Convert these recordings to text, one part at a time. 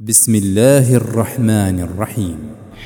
بسم الله الرحمن الرحيم.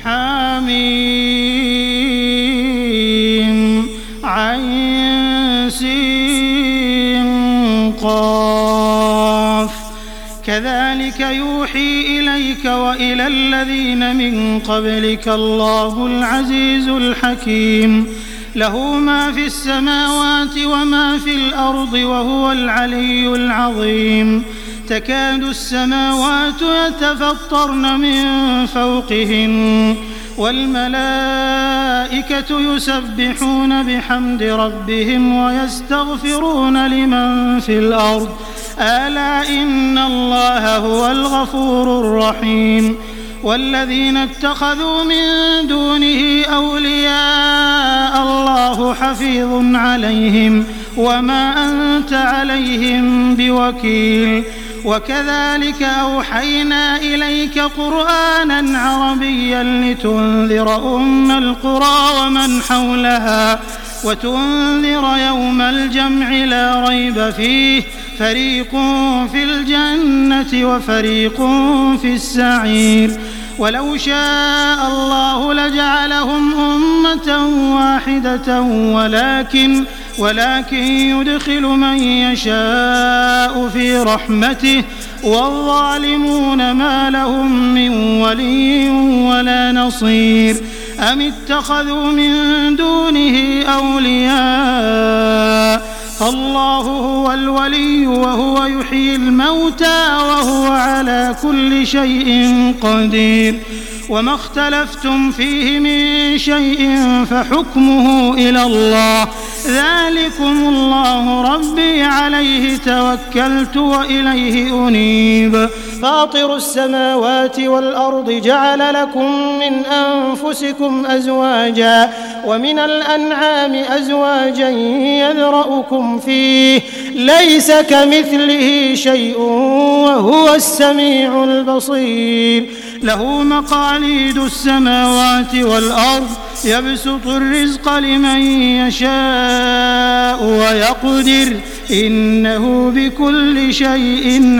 حميم عين سين قاف كذلك يوحي إليك وإلى الذين من قبلك الله العزيز الحكيم له ما في السماوات وما في الأرض وهو العلي العظيم تكاد السماوات يتفطرن من فوقهن والملائكة يسبحون بحمد ربهم ويستغفرون لمن في الأرض ألا إن الله هو الغفور الرحيم والذين اتخذوا من دونه أولياء الله حفيظ عليهم وما أنت عليهم بوكيل وكذلك أوحينا إليك قرآنا عربيا لتنذر أم القرى ومن حولها وتنذر يوم الجمع لا ريب فيه فريق في الجنة وفريق في السعير ولو شاء الله لجعلهم أمة واحدة ولكن يدخل من يشاء في رحمته والظالمون ما لهم من ولي ولا نصير أم اتخذوا من دونه أولياء فالله هو الولي وهو يحيي الموتى وهو على كل شيء قدير وما اختلفتم فيه من شيء فحكمه إلى الله ذلكم الله ربي عليه توكلت وإليه أنيب فاطر السماوات والأرض جعل لكم من أنفسكم أزواجا ومن الأنعام أزواجا يذرأكم فيه ليس كمثله شيء وهو السميع البصير له مقاليد السماوات والأرض يبسط الرزق لمن يشاء ويقدر إنه بكل شيء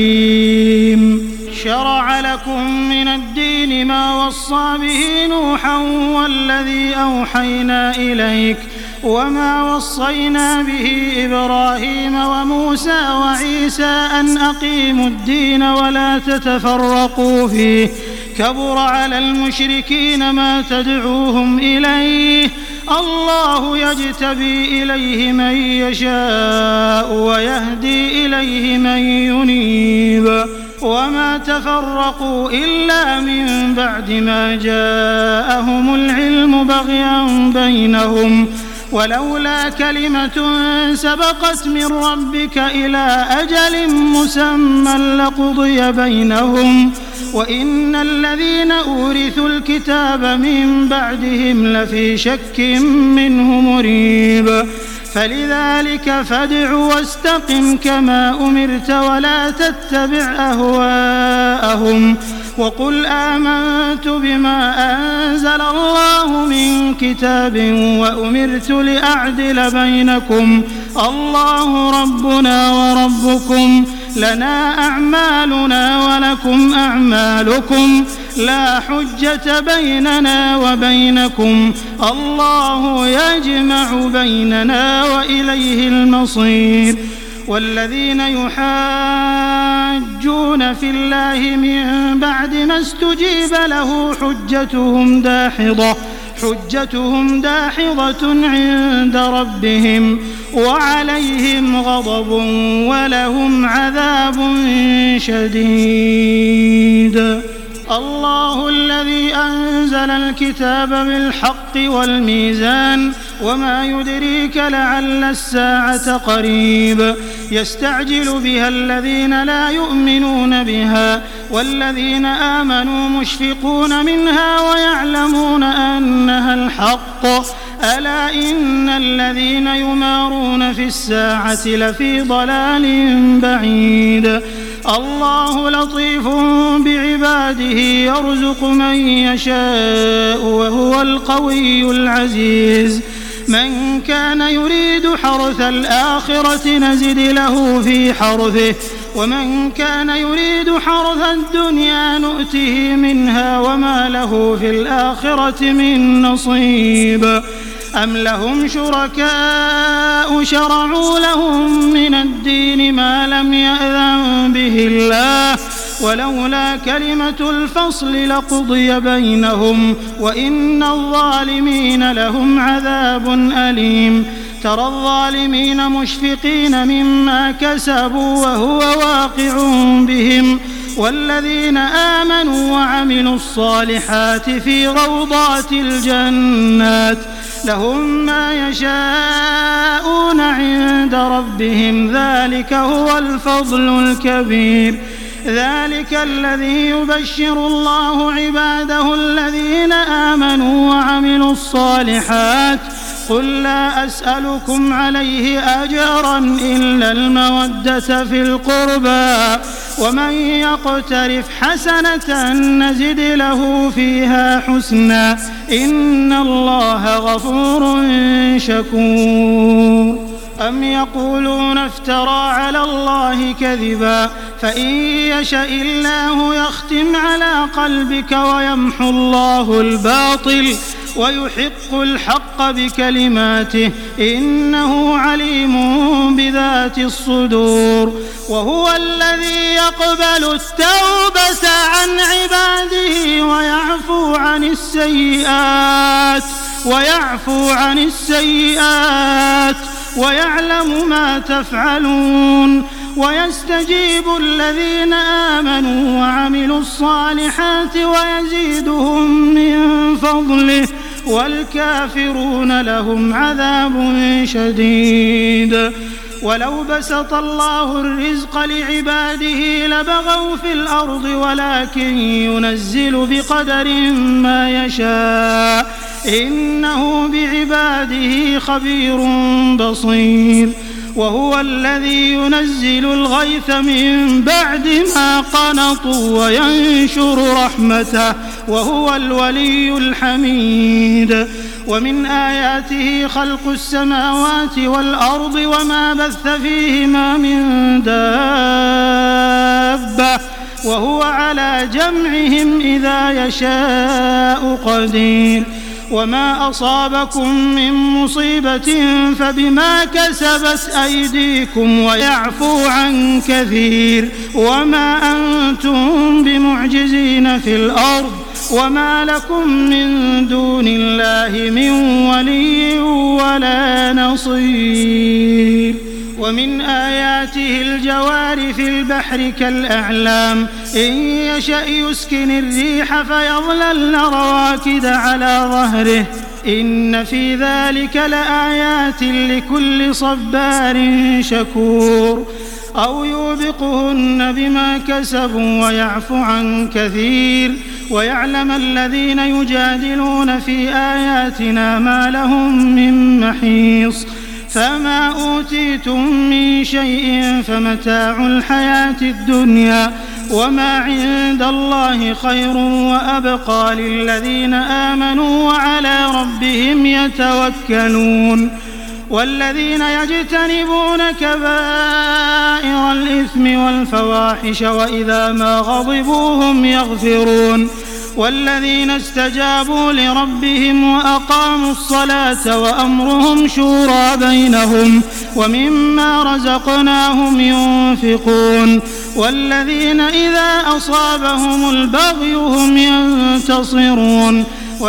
عليم شرع لكم من الدين ما وصى به نوحا والذي أوحينا إليك وما وصينا به إبراهيم وموسى وعيسى أن أقيموا الدين ولا تتفرقوا فيه كبر على المشركين ما تدعوهم إليه الله يجتبي إليه من يشاء ويهدي إليه من ينيب وما تفرقوا إلا من بعد ما جاءهم العلم بغيا بينهم ولولا كلمة سبقت من ربك إلى أجل مسمى لقضي بينهم وإن الذين أورثوا الكتاب من بعدهم لفي شك منه مريب فلذلك فادع واستقم كما أمرت ولا تتبع أهواءهم وقل آمنت بما أنزل الله من كتاب وأمرت لأعدل بينكم الله ربنا وربكم لنا أعمالنا ولكم أعمالكم لا حجة بيننا وبينكم الله يجمع بيننا وإليه المصير والذين يحاجون في الله من بعد ما استجيب له حجتهم داحضة عند ربهم وعليهم غضب ولهم عذاب شديد الله الذي أنزل الكتاب بالحق والميزان وما يدريك لعل الساعة قريب يستعجل بها الذين لا يؤمنون بها والذين آمنوا مشفقون منها ويعلمون أنها الحق ألا إن الذين يمارون في الساعة لفي ضلال بعيد الله لطيف بعباده يرزق من يشاء وهو القوي العزيز من كان يريد حرث الآخرة نزد له في حرثه ومن كان يريد حرث الدنيا نؤته منها وما له في الآخرة من نصيب أم لهم شركاء شرعوا لهم من الدين ما لم يأذن به الله ولولا كلمة الفصل لقضي بينهم وإن الظالمين لهم عذاب أليم ترى الظالمين مشفقين مما كسبوا وهو واقع بهم والذين آمنوا وعملوا الصالحات في روضات الجنات لهم ما يشاءون عند ربهم ذلك هو الفضل الكبير ذلك الذي يبشر الله عباده الذين آمنوا وعملوا الصالحات قل لا أسألكم عليه أجرا إلا المودة في القربى ومن يقترف حسنة نزد له فيها حسنا إن الله غفور شكور أم يقولون افترى على الله كذبا فإن يشأ الله يختم على قلبك ويمحو الله الباطل ويحق الحق بكلماته إنه عليم بذات الصدور وهو الذي يقبل التوبة عن عباده ويعفو عن السيئات ويعلم ما تفعلون ويستجيب الذين آمنوا وعملوا الصالحات ويزيدهم من فضله والكافرون لهم عذاب شديد ولو بسط الله الرزق لعباده لبغوا في الأرض ولكن ينزل بقدر ما يشاء إنه بعباده خبير بصير وهو الذي ينزل الغيث من بعد ما قنطوا وينشر رحمته وهو الولي الحميد ومن آياته خلق السماوات والأرض وما بث فيهما من دابة وهو على جمعهم إذا يشاء قدير وما أصابكم من مصيبة فبما كسبت أيديكم ويعفو عن كثير وما أنتم بمعجزين في الأرض وما لكم من دون الله من ولي ولا نصير ومن آياته الجوار في البحر كالأعلام إن يشأ يسكن الريح فيظللن رواكد على ظهره إن في ذلك لآيات لكل صبار شكور أو يوبقهن بما كسبوا ويعفو عن كثير ويعلم الذين يجادلون في آياتنا ما لهم من محيص فما أوتيتم من شيء فمتاع الحياة الدنيا وما عند الله خير وأبقى للذين آمنوا وعلى ربهم يتوكلون والذين يجتنبون كبائر الإثم والفواحش وإذا ما غضبوا هم يغفرون والذين استجابوا لربهم وأقاموا الصلاة وأمرهم شورى بينهم ومما رزقناهم ينفقون والذين إذا أصابهم البغي هم ينتصرون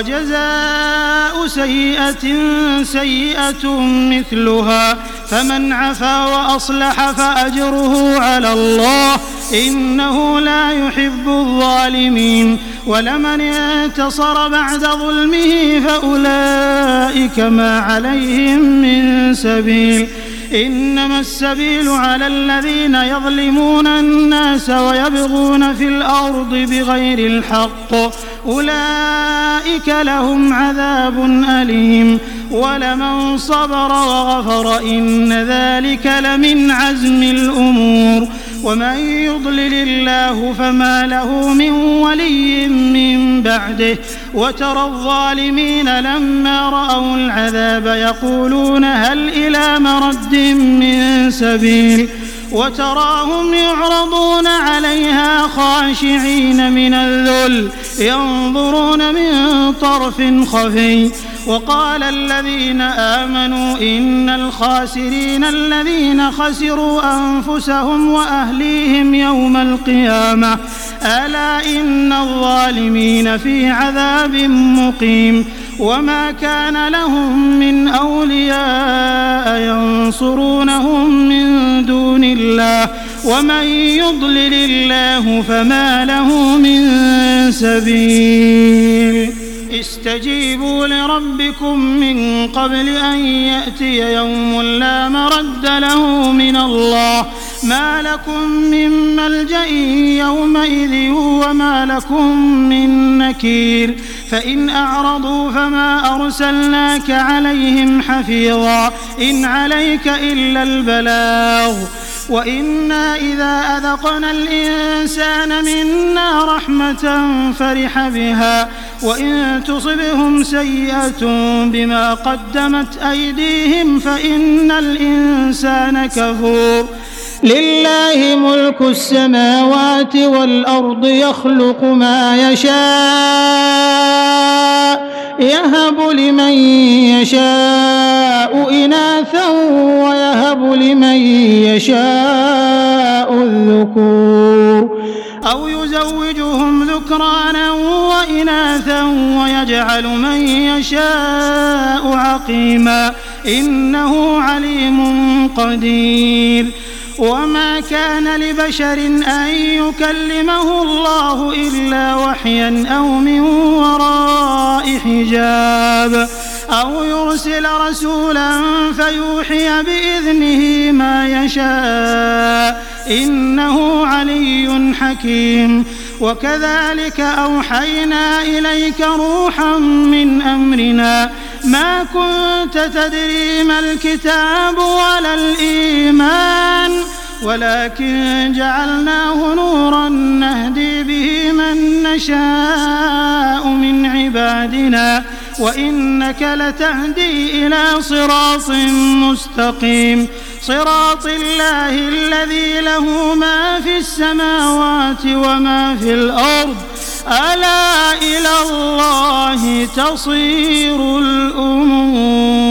وجزاء سيئة سيئة مثلها فمن عفا وأصلح فأجره على الله إنه لا يحب الظالمين ولمن انتصر بعد ظلمه فأولئك ما عليهم من سبيل إنما السبيل على الذين يظلمون الناس ويبغون في الأرض بغير الحق أولئك لهم عذاب أليم ولمن صبر وغفر إن ذلك لمن عزم الأمور ومن يضلل الله فما له من ولي من بعده وترى الظالمين لما رأوا العذاب يقولون هل إلى مرد من سبيل وتراهم يعرضون عليها خاشعين من الذل ينظرون من طرف خفي. وقال الذين آمنوا إن الخاسرين الذين خسروا أنفسهم وأهليهم يوم القيامة ألا إن الظالمين في عذاب مقيم. وما كان لهم من أولياء ينصرونهم من دون الله ومن يضلل الله فما له من سبيل. استجيبوا لربكم من قبل أن يأتي يوم لا مرد له من الله ما لكم من ملجأ يومئذ وما لكم من نكير. فإن أعرضوا فما أرسلناك عليهم حفيظا إن عليك إلا البلاغ وإنا إذا أذقنا الإنسان منا رحمة فرح بها وإن تصبهم سيئة بما قدمت أيديهم فإن الإنسان كفور. لله ملك السماوات والأرض يخلق ما يشاء يهب لمن يشاء إناثا ويهب لمن يشاء الذكور أو يزوجهم ذكرانا وإناثا ويجعل من يشاء عقيما إنه عليم قدير. وما كان لبشر أن يكلمه الله إلا وحيا أو من وراء حجاب أو يرسل رسولا فيوحي بإذنه ما يشاء إنه علي حكيم. وكذلك أوحينا إليك روحا من أمرنا ما كنت تدري ما الكتاب ولا الإيمان ولكن جعلناه نورا نهدي به من نشاء من عبادنا وإنك لتهدي إلى صراط مستقيم صراط الله الذي له ما في السماوات وما في الأرض ألا إلى الله تصير الأمور.